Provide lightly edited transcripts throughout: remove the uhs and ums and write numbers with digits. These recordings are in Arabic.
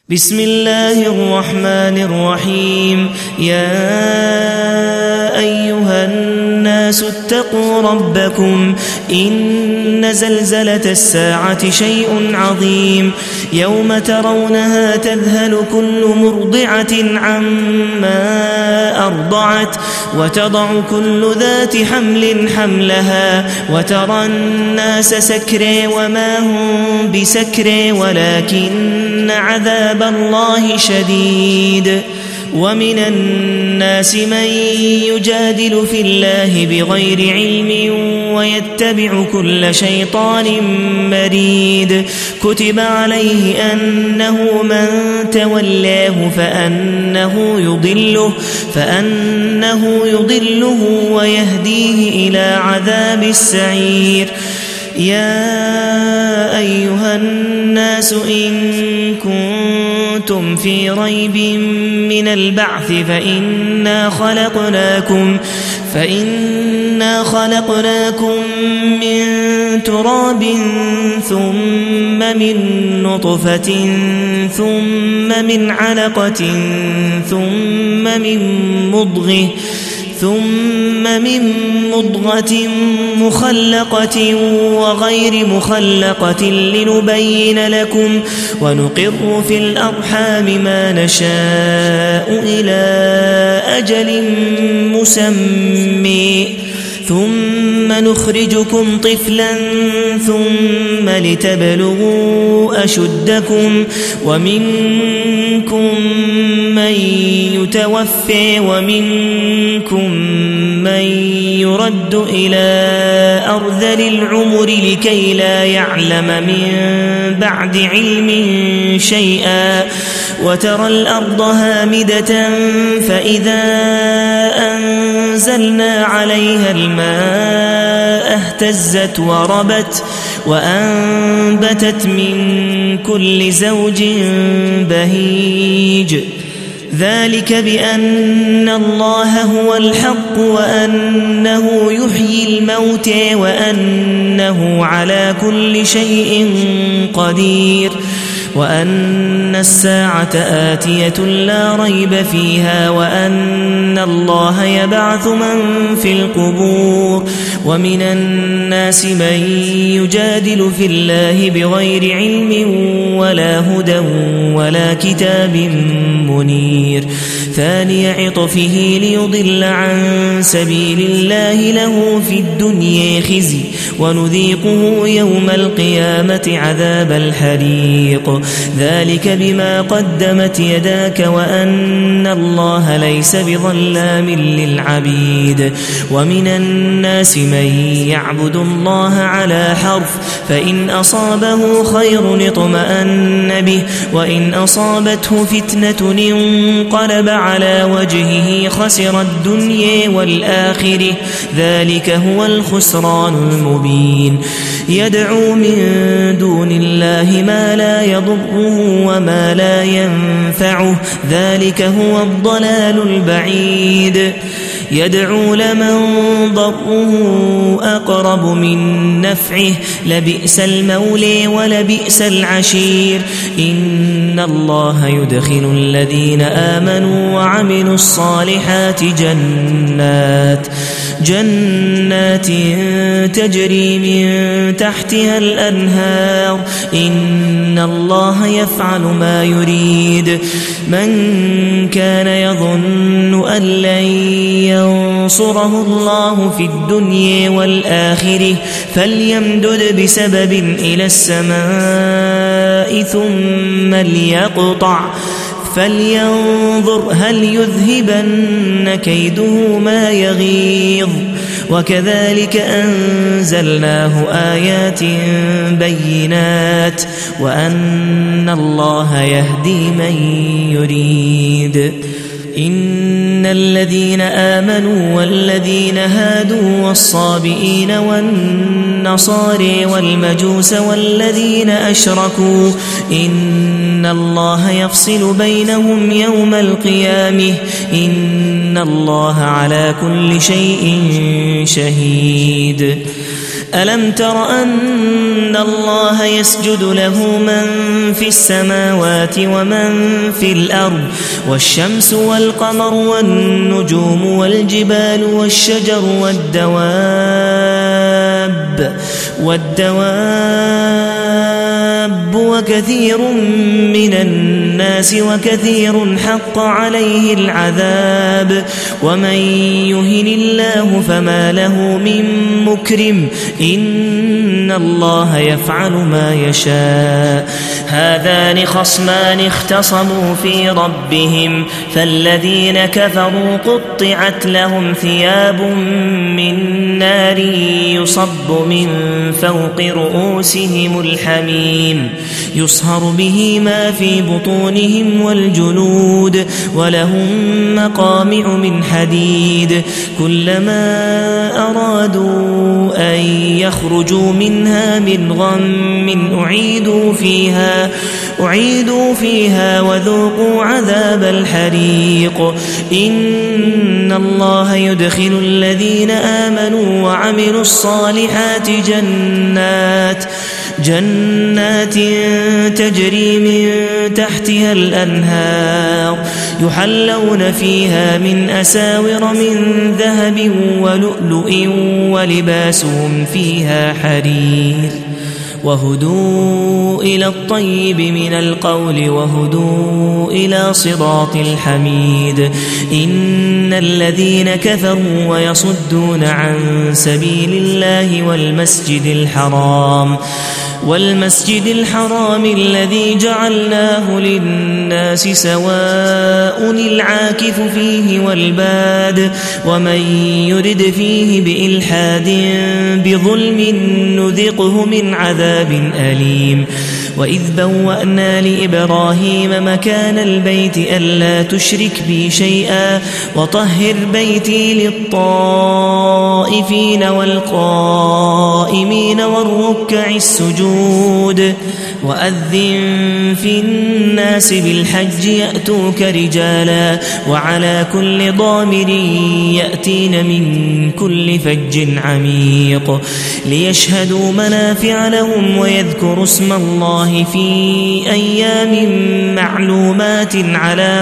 بسم الله الرحمن الرحيم. يا أيها الناس اتقوا ربكم إن زلزلة الساعة شيء عظيم يوم ترونها تذهل كل مرضعة عما أرضعت وتضع كل ذات حمل حملها وترى الناس سكرى وما هم بسكرى ولكن عذاب الله شديد. ومن الناس من يجادل في الله بغير علم ويتبع كل شيطان مريد. كتب عليه أنه من تولاه فأنه يضله ويهديه إلى عذاب السعير. يا أيها الناس إن كنتم في ريب من البعث فإنا خلقناكم من تراب ثم من نطفة ثم من علقة ثم من مضغة مخلقة وغير مخلقة لنبين لكم ونقر في الأرحام ما نشاء إلى أجل مسمى ثم نخرجكم طفلا ثم لتبلغوا أشدكم ومنكم من يتوفى ومنكم من يرد إلى أرذل العمر لكي لا يعلم من بعد علم شيئا. وترى الأرض هامدة فإذا أنزلنا عليها الماء اهتزت وربت وأنبتت من كل زوج بهيج. ذلك بأن الله هو الحق وأنه يحيي الموتى وأنه على كل شيء قدير وأن الساعة آتية لا ريب فيها وأن الله يبعث من في القبور. ومن الناس من يجادل في الله بغير علم ولا هدى ولا كتاب منير. ثاني عطفه ليضل عن سبيل الله له في الدنيا خزي ونذيقه يوم القيامة عذاب الحريق. ذلك بما قدمت يداك وأن الله ليس بظلام للعبيد. ومن الناس من يعبد الله على حرف فإن أصابه خير اطمأن به وإن أصابته فتنة انقلب على وجهه خسر الدنيا والآخرة ذلك هو الخسران المبين. يدعو من دون الله ما لا يضره وما لا ينفعه ذلك هو الضلال البعيد. يدعو لمن ضره أقرب من نفعه لبئس المولى ولبئس العشير. إن الله يدخل الذين آمنوا وعملوا الصالحات جنات تجري من تحتها الأنهار إن الله يفعل ما يريد. من كان يظن أن لن ينصره الله في الدنيا والآخرة فليمدد بسبب إلى السماء ثم ليقطع فلينظر هل يذهبن كيده ما يغيظ. وكذلك أنزلناه آيات بينات وأن الله يهدي من يريد. إن الذين آمنوا والذين هادوا والصابئين والنصارى والمجوس والذين أشركوا إن الله يفصل بينهم يوم القيامة إن الله على كل شيء شهيد. ألم تر أن الله يسجد له من في السماوات ومن في الأرض والشمس والقمر والنجوم والجبال والشجر والدواب وكثير من الناس وكثير حق عليه العذاب ومن يهن الله فما له من مكرم إن الله يفعل ما يشاء هذان خصمان اختصموا في ربهم فالذين كفروا قطعت لهم ثياب من نار يصب من فوق رؤوسهم الحميم يصهر به ما في بطونهم والجلود ولهم مقامع من حديد كلما أرادوا أن يخرجوا منها من غم أعيدوا فيها وذوقوا عذاب الحريق إن الله يدخل الذين آمنوا وعملوا الصالحات جنات تجري من تحتها الأنهار يحلون فيها من أساور من ذهب ولؤلؤ ولباسهم فيها حرير وهدوا إلى الطيب من القول وهدوا إلى صراط الحميد إن الذين كفروا ويصدون عن سبيل الله والمسجد الحرام الذي جعلناه للناس سواء العاكف فيه والباد ومن يرد فيه بإلحاد بظلم نذقه من عذاب أليم وإذ بوأنا لإبراهيم مكان البيت ألا تشرك بي شيئا وطهر بيتي للطائفين والقائمين والركع السجود وأذن في الناس بالحج يأتوك رجالا وعلى كل ضامر يأتين من كل فج عميق ليشهدوا منافع لهم ويذكروا اسم الله في أيام معلومات على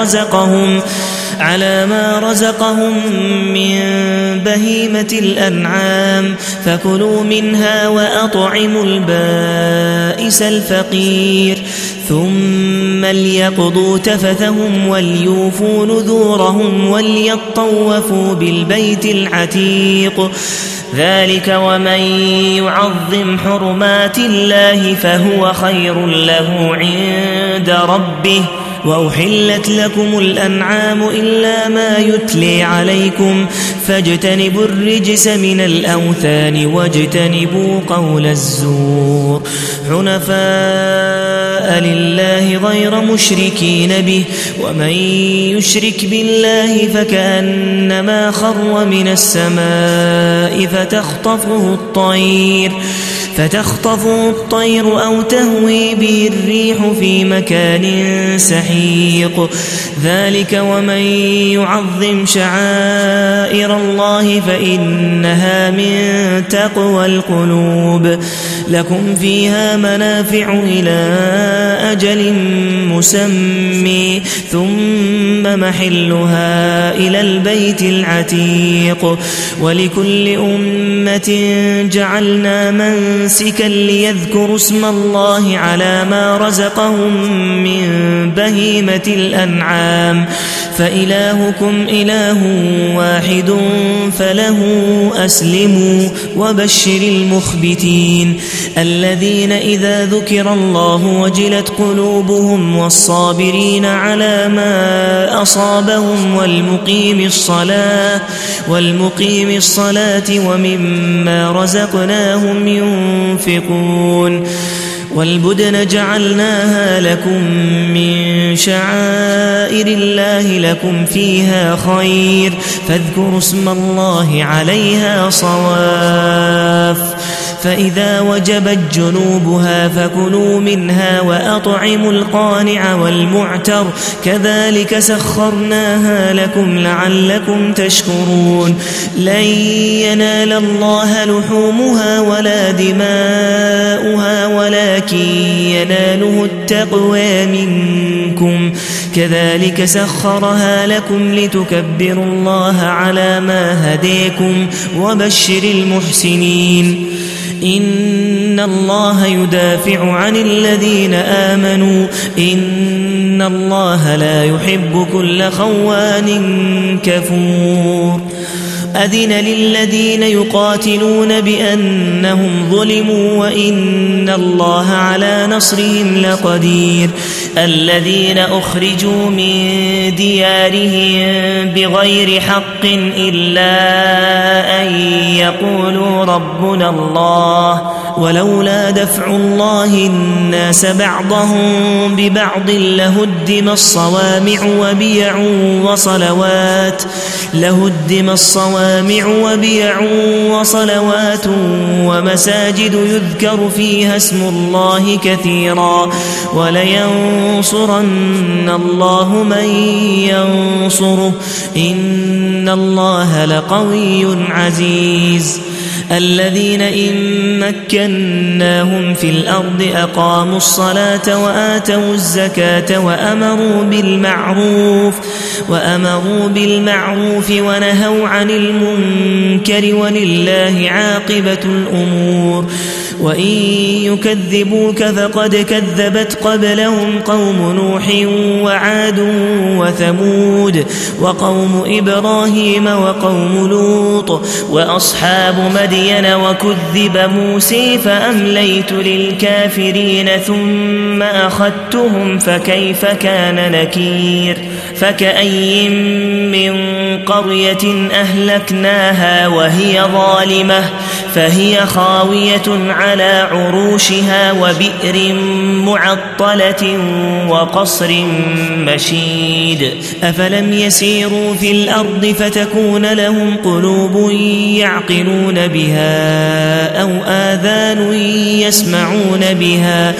ما رزقهم من بهيمة الأنعام فكلوا منها وأطعموا البائس الفقير ثم ليقضوا تفثهم وليوفوا نذورهم وليطوفوا بالبيت العتيق ذلك ومن يعظم حرمات الله فهو خير له عند ربه وأحلت لكم الأنعام إلا ما يتلي عليكم فاجتنبوا الرجس من الأوثان واجتنبوا قول الزور حنفاء لله غير مشركين به ومن يشرك بالله فكأنما خر من السماء فتخطفه الطير أو تهوي به الريح في مكان سحيق ذلك ومن يعظم شعائر الله فإنها من تقوى القلوب لكم فيها منافع إلى أجل مسمى ثم محلها إلى البيت العتيق ولكل أمة جعلنا منسكا ليذكروا اسم الله على ما رزقهم من بهيمة الأنعام فإلهكم إله واحد فله أسلموا وبشر المخبتين الذين إذا ذكر الله وجلت قلوبهم والصابرين على ما أصابهم والمقيم الصلاة ومما رزقناهم ينفقون والبدن جعلناها لكم من شعائر الله لكم فيها خير فاذكروا اسم الله عليها صواف فإذا وجبت جنوبها فكلوا منها وأطعموا القانع والمعتر كذلك سخرناها لكم لعلكم تشكرون لن ينال الله لحومها ولا دماؤها ولكن يناله التقوى منكم كذلك سخرها لكم لتكبروا الله على ما هديكم وبشر المحسنين إن الله يدافع عن الذين آمنوا إن الله لا يحب كل خوان كفور أذن للذين يقاتلون بأنهم ظلموا وإن الله على نصرهم لقدير الذين أخرجوا من ديارهم بغير حق إلا أن يقولوا ربنا الله ولولا دفع الله الناس بعضهم ببعض لهدم الصوامع وبيع وصلوات ومساجد يذكر فيها اسم الله كثيرا ولينصرن الله من ينصره إن الله لقوي عزيز الذين إن مكناهم في الأرض أقاموا الصلاة وآتوا الزكاة وأمروا بالمعروف ونهوا عن المنكر ولله عاقبة الأمور وإن يكذبوك فقد كذبت قبلهم قوم نوح وعاد وثمود وقوم إبراهيم وقوم لوط وأصحاب مدين وكذب موسى فأمليت للكافرين ثم أخذتهم فكيف كان نكير فكأي من قرية أهلكناها وهي ظالمة فهي خاوية على عروشها وبئر معطلة وقصر مشيد أفلم يسيروا في الأرض فتكون لهم قلوب يعقلون بها أو آذان يسمعون بها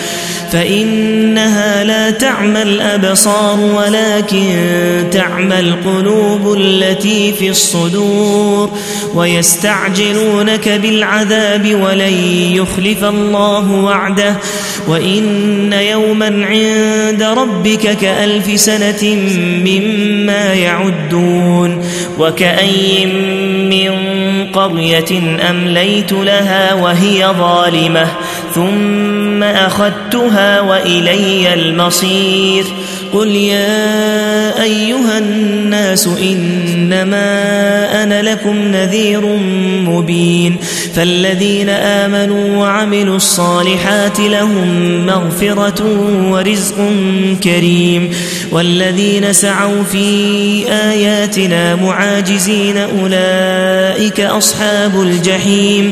فإنها لا تعمى الأبصار ولكن تعمى القلوب التي في الصدور ويستعجلونك بالعذاب ولن يخلف الله وعده وإن يوما عند ربك كألف سنة مما يعدون وكأي من قرية أمليت لها وهي ظالمة ثم أخذتها وإلي المصير قل يا أيها الناس إنما أنا لكم نذير مبين فالذين آمنوا وعملوا الصالحات لهم مغفرة ورزق كريم والذين سعوا في آياتنا معاجزين أولئك أصحاب الجحيم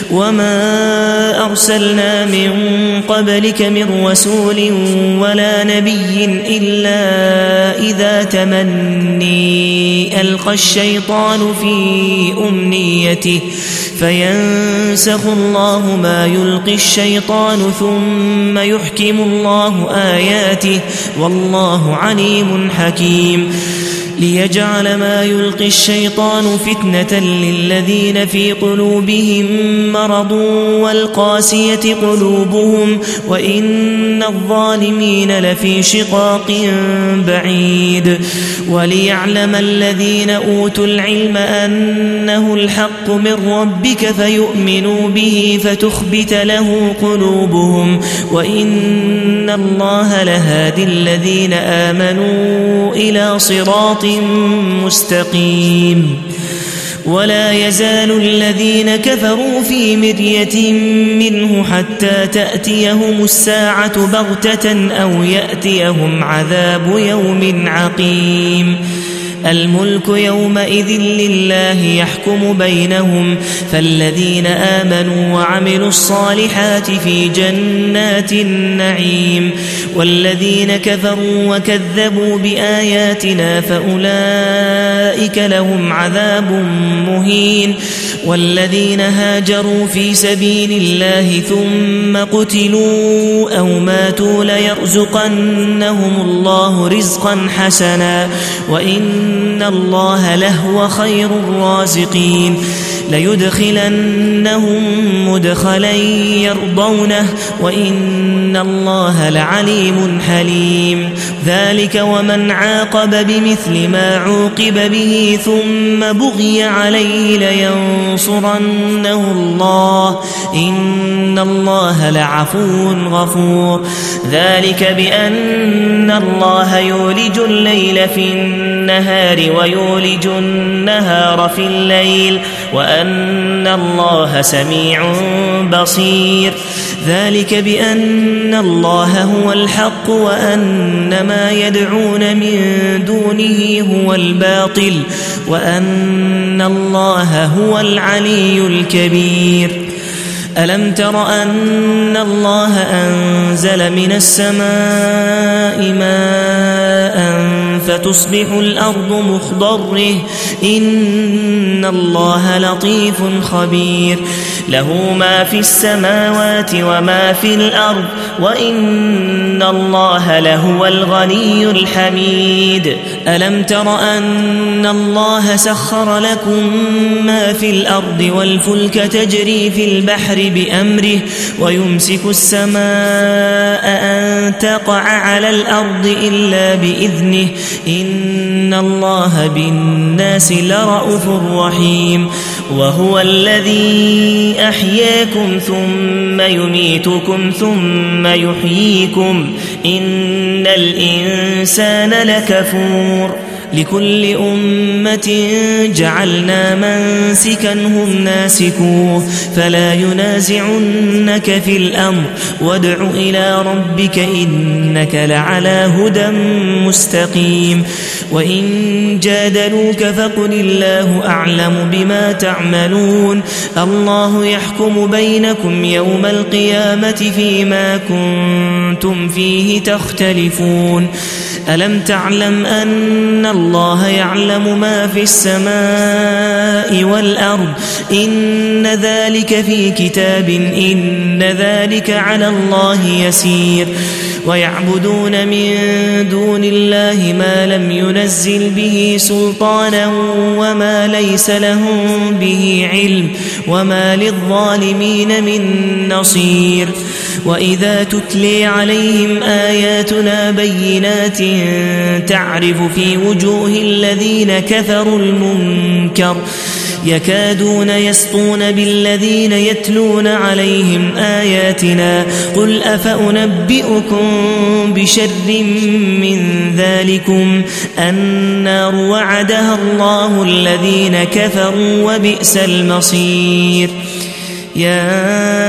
وما أرسلنا من قبلك من رسول ولا نبي إلا إذا تمني ألقى الشيطان في أمنيته فينسخ الله ما يلقي الشيطان ثم يحكم الله آياته والله عليم حكيم ليجعل ما يلقي الشيطان فتنة للذين في قلوبهم مرض والقاسية قلوبهم وإن الظالمين لفي شقاق بعيد وليعلم الذين أوتوا العلم أنه الحق من ربك فيؤمنوا به فتخبت له قلوبهم وإن الله لهادي الذين آمنوا إلى صراط مستقيم ولا يزال الذين كفروا في مرية منه حتى تأتيهم الساعة بغتة أو يأتيهم عذاب يوم عقيم الملك يومئذ لله يحكم بينهم فالذين آمنوا وعملوا الصالحات في جنات النعيم والذين كفروا وكذبوا بآياتنا فأولئك لهم عذاب مهين والذين هاجروا في سبيل الله ثم قتلوا أو ماتوا ليرزقنهم الله رزقا حسنا وإن الله لهو خير الرازقين ليدخلنهم مدخلا يرضونه وإن الله لعليم حليم ذلك ومن عاقب بمثل ما عوقب به ثم بغي عليه لينصرنه الله إن الله لعفو غفور ذلك بأن الله يولج الليل في النهار ويولج النهار في الليل وأن الله سميع بصير ذلك بأن الله هو الحق وأن ما يدعون من دونه هو الباطل وأن الله هو العلي الكبير ألم تر أن الله أنزل من السماء ماء فتصبح الأرض مخضرة إن الله لطيف خبير له ما في السماوات وما في الأرض وإن الله لهو الغني الحميد ألم تر أن الله سخر لكم ما في الأرض والفلك تجري في البحر بأمره ويمسك السماء أن تقع على الأرض إلا بإذنه إن الله بالناس لرءوف رحيم وهو الذي أحياكم ثم يميتكم ثم يحييكم إن الإنسان لكفور لكل أمة جعلنا منسكا هم ناسكوه فلا ينازعنك في الأمر وادع إلى ربك إنك لعلى هدى مستقيم وإن جادلوك فقل الله أعلم بما تعملون الله يحكم بينكم يوم القيامة فيما كنتم فيه تختلفون ألم تعلم أن الله يعلم ما في السماء والأرض إن ذلك في كتاب إن ذلك على الله يسير ويعبدون من دون الله ما لم ينزل به سلطانا وما ليس لهم به علم وما للظالمين من نصير وإذا تتلي عليهم آياتنا بينات تعرف في وجوه الذين كفروا المنكر يكادون يسطون بالذين يتلون عليهم آياتنا قل أفأنبئكم بشر من ذلكم النار وعدها الله الذين كفروا وبئس المصير يا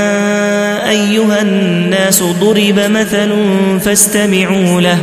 أيها الناس ضرب مثل فاستمعوا له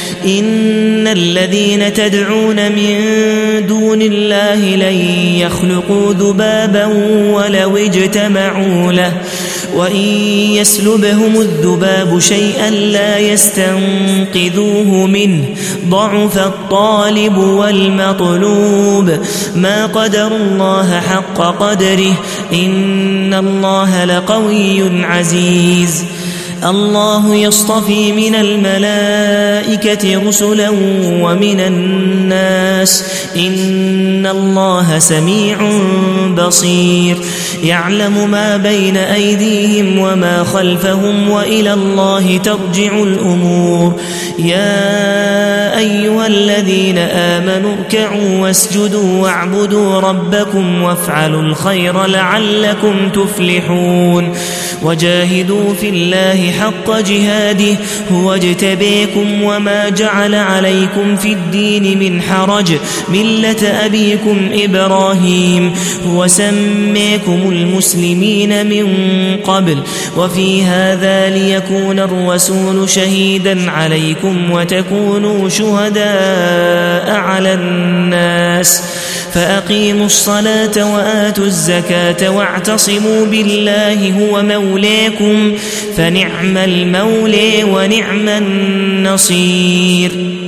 إن الذين تدعون من دون الله لن يخلقوا ذبابا ولو اجتمعوا له وإن يسلبهم الذباب شيئا لا يستنقذوه منه ضعف الطالب والمطلوب ما قدر الله حق قدره إن الله لقوي عزيز الله يصطفي من الملائكة رسلا ومن الناس إن الله سميع بصير يعلم ما بين أيديهم وما خلفهم وإلى الله ترجع الأمور يا أيها الذين آمنوا اركعوا واسجدوا واعبدوا ربكم وافعلوا الخير لعلكم تفلحون وجاهدوا في الله حق جهاده هو اجتبيكم وما جعل عليكم في الدين من حرج ملة أبيكم إبراهيم هو سميكم المسلمين من قبل وفي هذا ليكون الرسول شهيدا عليكم وتكونوا شهداء على على الناس فأقيموا الصلاة وآتوا الزكاة واعتصموا بالله هو مولاكم فنعم المولى ونعم النصير